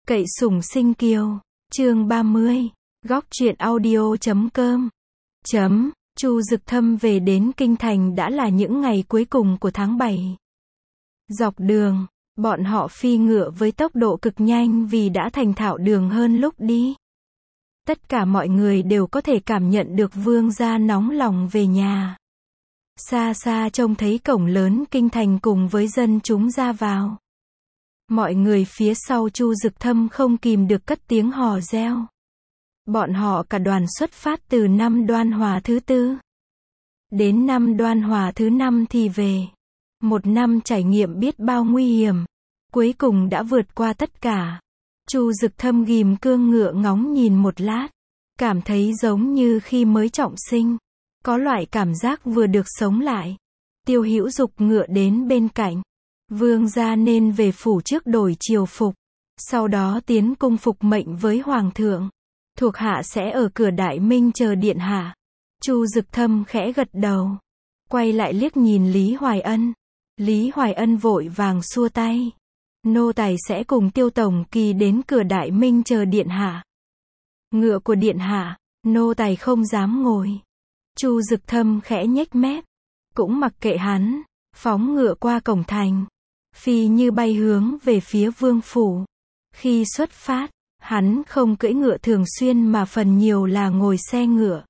Cậy sủng sinh kiều. Chương 30. Góc truyện audio.com. Chu Dực Thâm về đến Kinh Thành đã là những ngày cuối cùng của tháng 7. Dọc đường, bọn họ phi ngựa với tốc độ cực nhanh vì đã thành thạo đường hơn lúc đi. Tất cả mọi người đều có thể cảm nhận được vương gia nóng lòng về nhà. Xa xa trông thấy cổng lớn Kinh Thành cùng với dân chúng ra vào. Mọi người phía sau Chu Dực Thâm không kìm được cất tiếng hò reo. Bọn họ cả đoàn xuất phát từ năm Đoan Hòa thứ 4. Đến năm Đoan Hòa thứ 5 thì về. Một năm trải nghiệm biết bao nguy hiểm. Cuối cùng đã vượt qua tất cả. Chu Dực Thâm ghim cương ngựa ngóng nhìn một lát. Cảm thấy giống như khi mới trọng sinh. Có loại cảm giác vừa được sống lại. Tiêu Hữu giục ngựa đến bên cạnh. Vương gia nên về phủ trước đổi triều phục. Sau đó tiến cung phục mệnh với hoàng thượng. Thuộc hạ sẽ ở cửa Đại Minh chờ điện hạ. Chu Dực Thâm khẽ gật đầu. Quay lại liếc nhìn Lý Hoài Ân. Lý Hoài Ân vội vàng xua tay. Nô tài sẽ cùng Tiêu Tổng Kỳ đến cửa Đại Minh chờ điện hạ. Ngựa của điện hạ, nô tài không dám ngồi. Chu Dực Thâm khẽ nhếch mép. Cũng mặc kệ hắn, phóng ngựa qua cổng thành. Phi như bay hướng về phía vương phủ. Khi xuất phát, hắn không cưỡi ngựa thường xuyên mà phần nhiều là ngồi xe ngựa.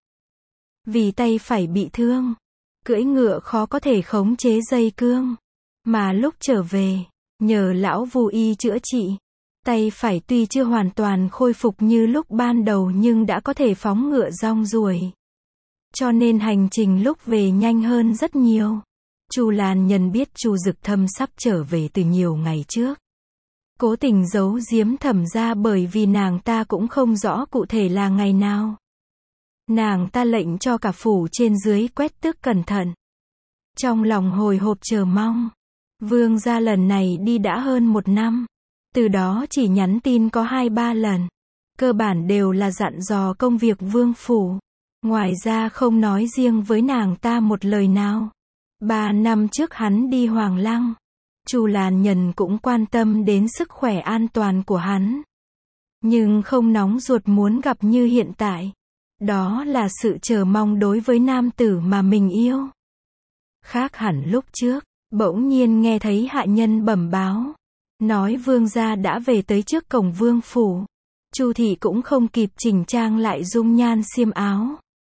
Vì tay phải bị thương, cưỡi ngựa khó có thể khống chế dây cương. Mà lúc trở về, nhờ lão Vu y chữa trị, tay phải tuy chưa hoàn toàn khôi phục như lúc ban đầu nhưng đã có thể phóng ngựa rong ruổi. Cho nên hành trình lúc về nhanh hơn rất nhiều. Chu Lan Nhân biết Chu Dực Thâm sắp trở về từ nhiều ngày trước. Cố tình giấu giếm Thẩm gia bởi vì nàng ta cũng không rõ cụ thể là ngày nào. Nàng ta lệnh cho cả phủ trên dưới quét tước cẩn thận. Trong lòng hồi hộp chờ mong. Vương gia lần này đi đã hơn 1 năm. Từ đó chỉ nhắn tin có 2-3 lần. Cơ bản đều là dặn dò công việc vương phủ. Ngoài ra không nói riêng với nàng ta một lời nào. 3 năm trước hắn đi Hoàng Lăng. Chu Lan Nhân cũng quan tâm đến sức khỏe an toàn của hắn. Nhưng không nóng ruột muốn gặp như hiện tại. Đó là sự chờ mong đối với nam tử mà mình yêu. Khác hẳn lúc trước, bỗng nhiên nghe thấy hạ nhân bẩm báo. Nói vương gia đã về tới trước cổng vương phủ. Chu thị cũng không kịp chỉnh trang lại dung nhan xiêm áo.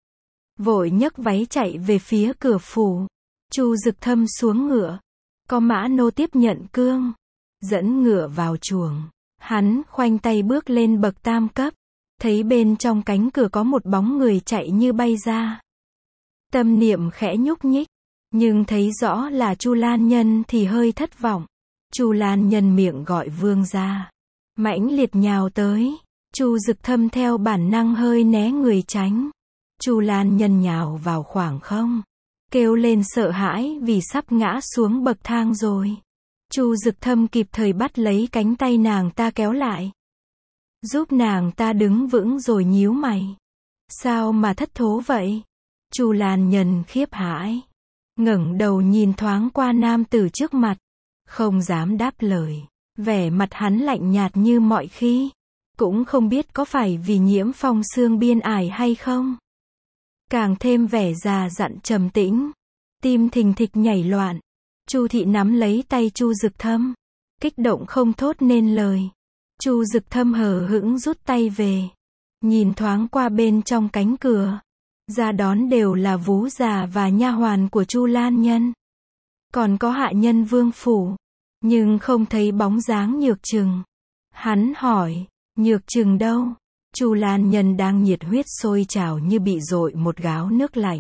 Vội nhấc váy chạy về phía cửa phủ. Chu Dực Thâm xuống ngựa. Có mã nô tiếp nhận cương. Dẫn ngựa vào chuồng. Hắn khoanh tay bước lên bậc tam cấp. Thấy bên trong cánh cửa có một bóng người chạy như bay ra. Tâm niệm khẽ nhúc nhích. Nhưng thấy rõ là Chu Lan Nhân thì hơi thất vọng. Chu Lan Nhân miệng gọi vương gia. Mãnh liệt nhào tới. Chu Dực Thâm theo bản năng hơi né người tránh. Chu Lan Nhân nhào vào khoảng không. Kêu lên sợ hãi vì sắp ngã xuống bậc thang rồi. Chu Dực Thâm kịp thời bắt lấy cánh tay nàng ta kéo lại. Giúp nàng ta đứng vững rồi nhíu mày. Sao mà thất thố vậy? Chu Lan Nhân khiếp hãi. Ngẩng đầu nhìn thoáng qua nam tử trước mặt. Không dám đáp lời. Vẻ mặt hắn lạnh nhạt như mọi khi. Cũng không biết có phải vì nhiễm phong xương biên ải hay không. Càng thêm vẻ già dặn trầm tĩnh. Tim thình thịch nhảy loạn. Chu thị nắm lấy tay Chu Dực Thâm. Kích động không thốt nên lời. Chu Dực Thâm hờ hững rút tay về. Nhìn thoáng qua bên trong cánh cửa. Ra đón đều là vú già và nha hoàn của Chu Lan Nhân. Còn có hạ nhân vương phủ. Nhưng không thấy bóng dáng Nhược Trừng. Hắn hỏi, Nhược Trừng đâu? Chu Lan Nhân đang nhiệt huyết sôi trào như bị dội một gáo nước lạnh.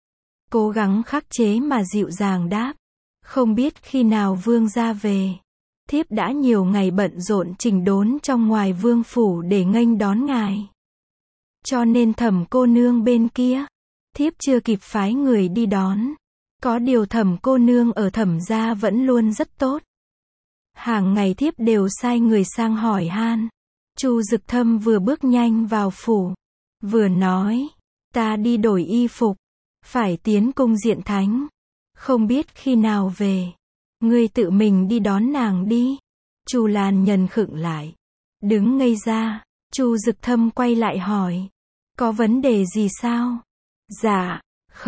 Cố gắng khắc chế mà dịu dàng đáp. Không biết khi nào vương gia về. Thiếp đã nhiều ngày bận rộn chỉnh đốn trong ngoài vương phủ để nghênh đón ngài. Cho nên Thẩm cô nương bên kia. Thiếp chưa kịp phái người đi đón. Có điều Thẩm cô nương ở Thẩm gia vẫn luôn rất tốt. Hàng ngày thiếp đều sai người sang hỏi han. Chu Dực Thâm vừa bước nhanh vào phủ. Vừa nói. Ta đi đổi y phục. Phải tiến cung diện thánh. Không biết khi nào về. Ngươi tự mình đi đón nàng đi. Chu Lan Nhân khựng lại. đứng ngây ra. Chu Dực Thâm quay lại hỏi. Có vấn đề gì sao? Dạ,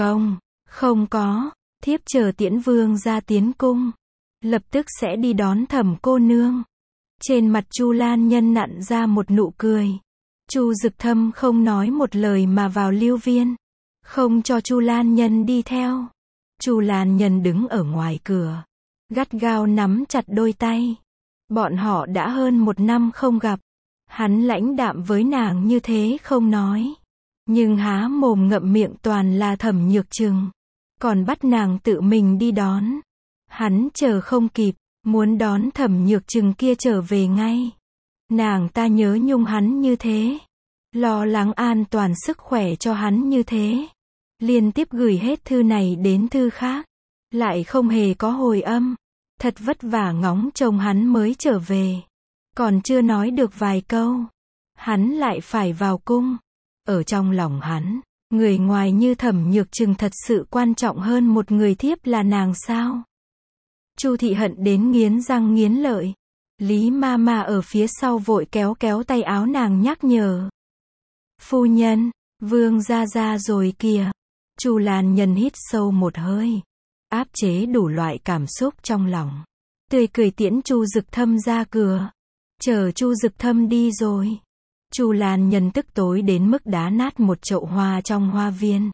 không có, thiếp chờ tiễn vương ra tiến cung. Lập tức sẽ đi đón Thẩm cô nương. Trên mặt Chu Lan Nhân nặn ra một nụ cười. Chu Dực Thâm không nói một lời mà vào lưu viên. Không cho Chu Lan Nhân đi theo. Chu Lan Nhân đứng ở ngoài cửa. Gắt gao nắm chặt đôi tay. Bọn họ đã hơn 1 năm không gặp. Hắn lãnh đạm với nàng như thế không nói. Nhưng há mồm ngậm miệng toàn là Thẩm Nhược Trừng. Còn bắt nàng tự mình đi đón. Hắn chờ không kịp, muốn đón Thẩm Nhược Trừng kia trở về ngay. Nàng ta nhớ nhung hắn như thế. Lo lắng an toàn sức khỏe cho hắn như thế. Liên tiếp gửi hết thư này đến thư khác. Lại không hề có hồi âm. Thật vất vả ngóng trông hắn mới trở về. Còn chưa nói được vài câu. Hắn lại phải vào cung. Ở trong lòng hắn, người ngoài như Thẩm Nhược Trừng thật sự quan trọng hơn một người thiếp là nàng sao? Chu Thị hận đến nghiến răng nghiến lợi. Lý ma ma ở phía sau vội kéo kéo tay áo nàng nhắc nhở. Phu nhân, vương gia ra rồi kìa. Chu Lan Nhân hít sâu một hơi. Áp chế đủ loại cảm xúc trong lòng. Tươi cười tiễn Chu Dực Thâm ra cửa. Chờ Chu Dực Thâm đi rồi. Chu Lan Nhân tức tối đến mức đá nát một chậu hoa trong hoa viên.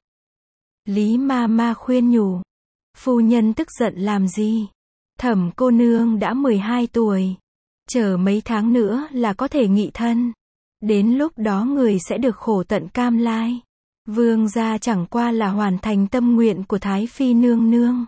Lý ma ma khuyên nhủ. Phu nhân tức giận làm gì? Thẩm cô nương đã 12 tuổi. Chờ mấy tháng nữa là có thể nghị thân. Đến lúc đó người sẽ được khổ tận cam lai. Vương gia chẳng qua là hoàn thành tâm nguyện của Thái Phi nương nương.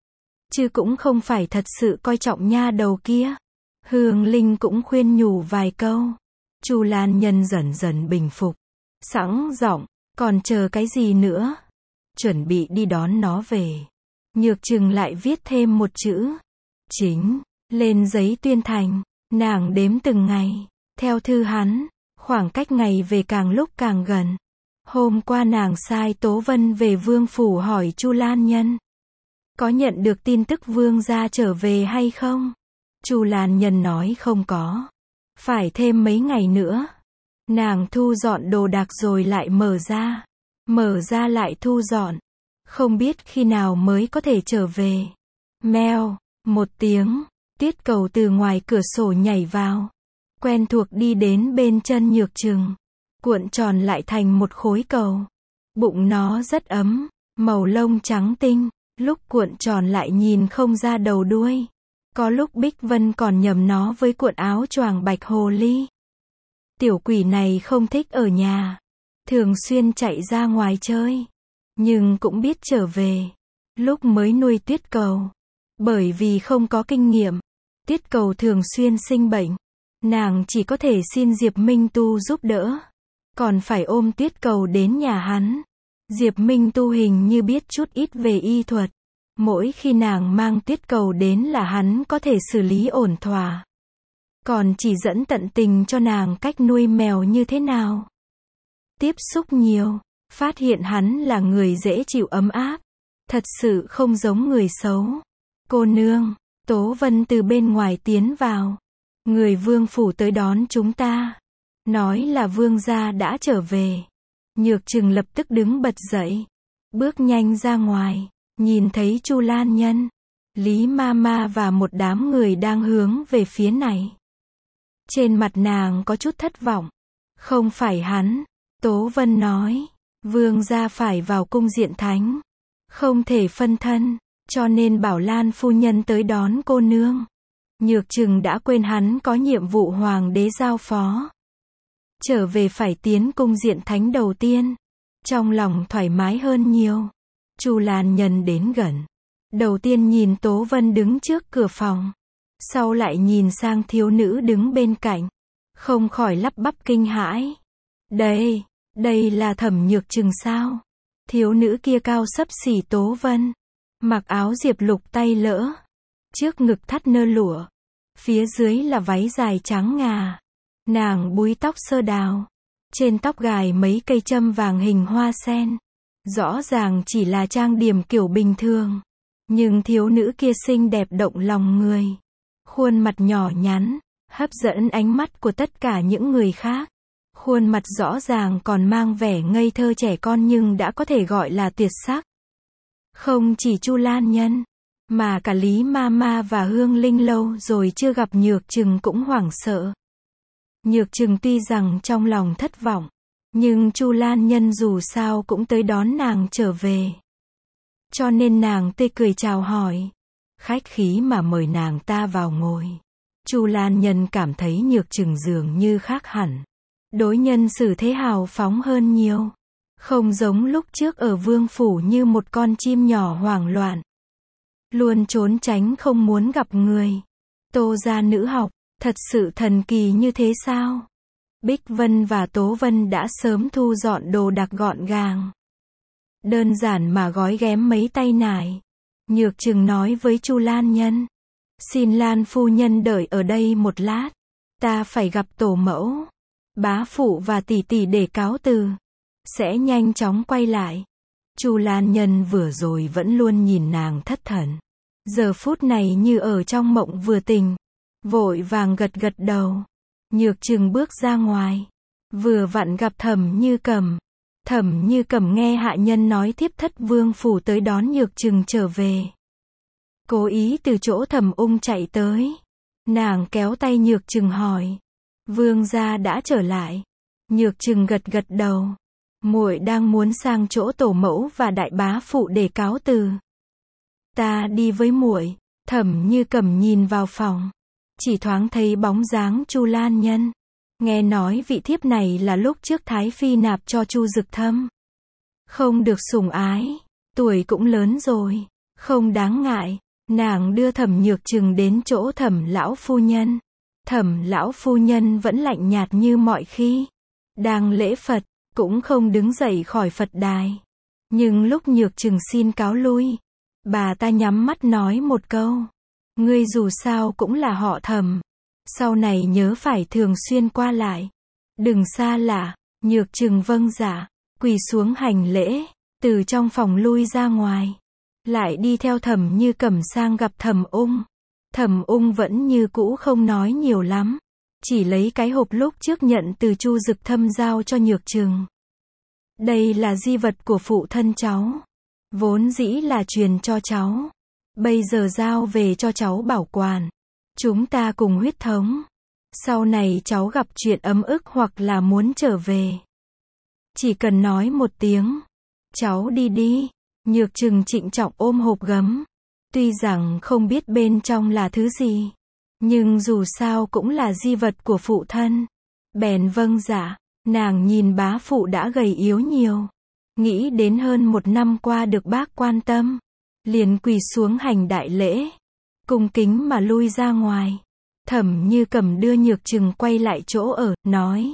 Chứ cũng không phải thật sự coi trọng nha đầu kia. Hương Linh cũng khuyên nhủ vài câu. Chu Lan Nhân dần dần bình phục. Sẵn giọng, còn chờ cái gì nữa? Chuẩn bị đi đón nó về. Nhược Trừng lại viết thêm một chữ. Chính, lên giấy tuyên thành. Nàng đếm từng ngày. Theo thư hắn, khoảng cách ngày về càng lúc càng gần. Hôm qua nàng sai Tố Vân về vương phủ hỏi Chu Lan Nhân. Có nhận được tin tức vương gia trở về hay không? Chu Lan Nhân nói không có. Phải thêm mấy ngày nữa. Nàng thu dọn đồ đạc rồi lại mở ra. Mở ra lại thu dọn. Không biết khi nào mới có thể trở về. Meo, một tiếng. Tiết Cầu từ ngoài cửa sổ nhảy vào. Quen thuộc đi đến bên chân Nhược Trừng. Cuộn tròn lại thành một khối cầu. Bụng nó rất ấm. Màu lông trắng tinh. Lúc cuộn tròn lại nhìn không ra đầu đuôi. Có lúc Bích Vân còn nhầm nó với cuộn áo choàng bạch hồ ly. Tiểu quỷ này không thích ở nhà. Thường xuyên chạy ra ngoài chơi. Nhưng cũng biết trở về. Lúc mới nuôi Tuyết Cầu. Bởi vì không có kinh nghiệm. Tuyết Cầu thường xuyên sinh bệnh. Nàng chỉ có thể xin Diệp Minh Tu giúp đỡ. Còn phải ôm Tuyết Cầu đến nhà hắn. Diệp Minh Tu hình như biết chút ít về y thuật. Mỗi khi nàng mang Tuyết Cầu đến là hắn có thể xử lý ổn thỏa. Còn chỉ dẫn tận tình cho nàng cách nuôi mèo như thế nào. Tiếp xúc nhiều, phát hiện hắn là người dễ chịu ấm áp. Thật sự không giống người xấu. Cô nương, Tố Vân từ bên ngoài tiến vào. Người vương phủ tới đón chúng ta. Nói là vương gia đã trở về. Nhược Trừng lập tức đứng bật dậy. Bước nhanh ra ngoài. Nhìn thấy Chu Lan Nhân, Lý ma ma và một đám người đang hướng về phía này. Trên mặt nàng có chút thất vọng. Không phải hắn. Tố Vân nói. Vương gia phải vào cung diện thánh. Không thể phân thân. Cho nên bảo Lan phu nhân tới đón cô nương. Nhược Trừng đã quên hắn có nhiệm vụ hoàng đế giao phó. Trở về phải tiến cung diện thánh đầu tiên. Trong lòng thoải mái hơn nhiều. Chu Lan Nhân đến gần. Đầu tiên nhìn Tố Vân đứng trước cửa phòng. Sau lại nhìn sang thiếu nữ đứng bên cạnh. Không khỏi lắp bắp kinh hãi. Đây là Thẩm Nhược Trừng sao? Thiếu nữ kia cao xấp xỉ Tố Vân. Mặc áo diệp lục tay lỡ. Trước ngực thắt nơ lụa. Phía dưới là váy dài trắng ngà. Nàng búi tóc sơ đào. Trên tóc gài mấy cây châm vàng hình hoa sen. Rõ ràng chỉ là trang điểm kiểu bình thường. Nhưng thiếu nữ kia xinh đẹp động lòng người. Khuôn mặt nhỏ nhắn. hấp dẫn ánh mắt của tất cả những người khác. Khuôn mặt rõ ràng còn mang vẻ ngây thơ trẻ con nhưng đã có thể gọi là tuyệt sắc. Không chỉ Chu Lan Nhân, mà cả Lý Mama và Hương Linh lâu rồi chưa gặp Nhược Trừng cũng hoảng sợ. Nhược Trừng tuy rằng trong lòng thất vọng, nhưng Chu Lan Nhân dù sao cũng tới đón nàng trở về. Cho nên nàng tươi cười chào hỏi, khách khí mà mời nàng ta vào ngồi. Chu Lan Nhân cảm thấy Nhược Trừng dường như khác hẳn. Đối nhân xử thế hào phóng hơn nhiều. Không giống lúc trước ở vương phủ như một con chim nhỏ hoảng loạn. Luôn trốn tránh không muốn gặp người. Tô gia nữ học, thật sự thần kỳ như thế sao? Bích Vân và Tố Vân đã sớm thu dọn đồ đạc gọn gàng. Đơn giản mà gói ghém mấy tay nải. Nhược Trừng nói với Chu Lan Nhân. Xin Lan phu nhân đợi ở đây một lát. Ta phải gặp tổ mẫu, bá phụ và tỷ tỷ để cáo từ. Sẽ nhanh chóng quay lại. Chu Lan Nhân vừa rồi vẫn luôn nhìn nàng thất thần. Giờ phút này như ở trong mộng vừa tỉnh. Vội vàng gật gật đầu. Nhược Trừng bước ra ngoài. Vừa vặn gặp Thẩm Như Cẩm. Thẩm Như Cẩm nghe hạ nhân nói thiếp thất vương phủ tới đón Nhược Trừng trở về. Cố ý từ chỗ Thẩm Ung chạy tới. Nàng kéo tay Nhược Trừng hỏi. Vương gia đã trở lại. Nhược Trừng gật gật đầu. Muội đang muốn sang chỗ tổ mẫu và đại bá phụ để cáo từ. Ta đi với muội. Thẩm Như Cẩm nhìn vào phòng. Chỉ thoáng thấy bóng dáng Chu Lan Nhân. Nghe nói vị thiếp này là lúc trước Thái Phi nạp cho Chu Dực Thâm. Không được sủng ái. Tuổi cũng lớn rồi. Không đáng ngại. Nàng đưa Thẩm Nhược Trừng đến chỗ Thẩm lão phu nhân. Thẩm lão phu nhân vẫn lạnh nhạt như mọi khi. Đang lễ Phật, cũng không đứng dậy khỏi Phật đài. Nhưng lúc Nhược Trừng xin cáo lui, bà ta nhắm mắt nói một câu. Ngươi dù sao cũng là họ Thẩm. Sau này nhớ phải thường xuyên qua lại. Đừng xa lạ. Nhược Trừng vâng dạ, quỳ xuống hành lễ, từ trong phòng lui ra ngoài. Lại đi theo Thẩm Như Cẩm sang gặp Thẩm Ung. Thẩm Ung vẫn như cũ không nói nhiều lắm. Chỉ lấy cái hộp lúc trước nhận từ Chu Dực Thâm giao cho Nhược Trừng. Đây là di vật của phụ thân cháu. Vốn dĩ là truyền cho cháu. Bây giờ giao về cho cháu bảo quản. Chúng ta cùng huyết thống. Sau này cháu gặp chuyện ấm ức hoặc là muốn trở về. Chỉ cần nói một tiếng. Cháu đi đi. Nhược Trừng trịnh trọng ôm hộp gấm. Tuy rằng không biết bên trong là thứ gì. Nhưng dù sao cũng là di vật của phụ thân. Bèn vâng dạ. Nàng nhìn bá phụ đã gầy yếu nhiều. Nghĩ đến hơn một năm qua được bác quan tâm. Liền quỳ xuống hành đại lễ. Cung kính mà lui ra ngoài. Thẩm Như Cẩm đưa Nhược Trừng quay lại chỗ ở, nói.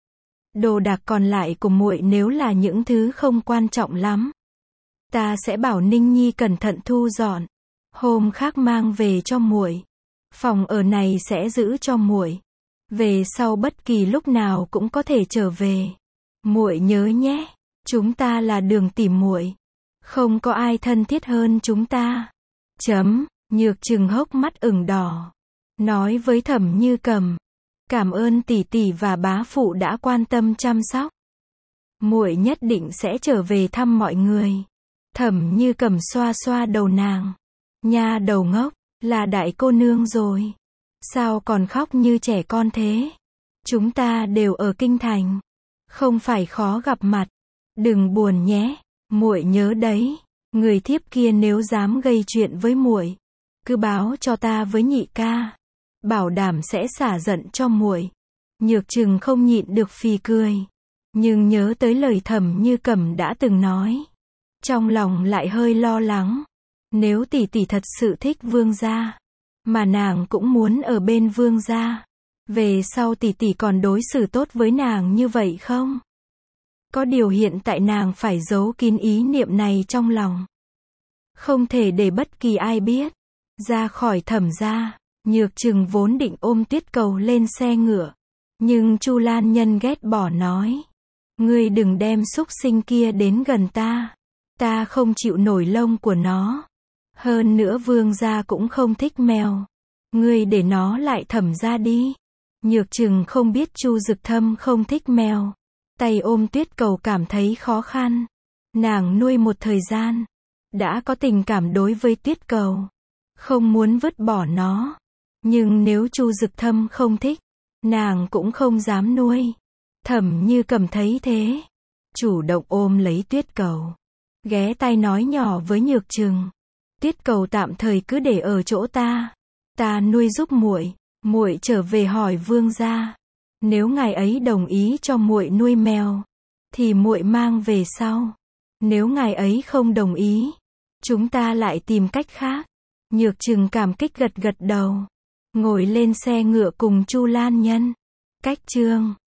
Đồ đạc còn lại của muội nếu là những thứ không quan trọng lắm. Ta sẽ bảo Ninh Nhi cẩn thận thu dọn. Hôm khác mang về cho muội. Phòng ở này sẽ giữ cho muội. Về sau bất kỳ lúc nào cũng có thể trở về. Muội nhớ nhé, chúng ta là đường tỉ muội. Không có ai thân thiết hơn chúng ta. Nhược Trừng hốc mắt ửng đỏ. Nói với Thẩm Như Cẩm. Cảm ơn tỷ tỷ và bá phụ đã quan tâm chăm sóc. Muội nhất định sẽ trở về thăm mọi người. Thẩm Như Cẩm xoa xoa đầu nàng. Nha đầu ngốc, là đại cô nương rồi. Sao còn khóc như trẻ con thế? Chúng ta đều ở kinh thành. Không phải khó gặp mặt. Đừng buồn nhé. Muội nhớ đấy. Người thiếp kia nếu dám gây chuyện với muội, cứ báo cho ta với nhị ca. Bảo đảm sẽ xả giận cho muội. Nhược Trừng không nhịn được phì cười. Nhưng nhớ tới lời Thẩm Như Cẩm đã từng nói. Trong lòng lại hơi lo lắng. Nếu tỷ tỷ thật sự thích vương gia, mà nàng cũng muốn ở bên vương gia, về sau tỷ tỷ còn đối xử tốt với nàng như vậy không? Có điều hiện tại nàng phải giấu kín ý niệm này trong lòng. Không thể để bất kỳ ai biết. Ra khỏi Thẩm gia, Nhược Trừng vốn định ôm Tuyết Cầu lên xe ngựa. Nhưng Chu Lan Nhân ghét bỏ nói. Ngươi đừng đem súc sinh kia đến gần ta. Ta không chịu nổi lông của nó. Hơn nữa vương gia cũng không thích mèo. Ngươi để nó lại thẩm ra đi. Nhược Trừng không biết Chu Dực Thâm không thích mèo. Tay ôm Tuyết Cầu cảm thấy khó khăn. Nàng nuôi một thời gian, đã có tình cảm đối với Tuyết Cầu, không muốn vứt bỏ nó. Nhưng nếu Chu Dực Thâm không thích, nàng cũng không dám nuôi. Thẩm Như Cầm thấy thế, chủ động ôm lấy Tuyết Cầu, ghé tai nói nhỏ với Nhược Trừng, Tuyết Cầu tạm thời cứ để ở chỗ ta, ta nuôi giúp muội, muội trở về hỏi vương gia, nếu ngài ấy đồng ý cho muội nuôi mèo, thì muội mang về sau. Nếu ngài ấy không đồng ý, chúng ta lại tìm cách khác. Nhược Trừng cảm kích gật gật đầu, ngồi lên xe ngựa cùng Chu Lan Nhân. Cách chương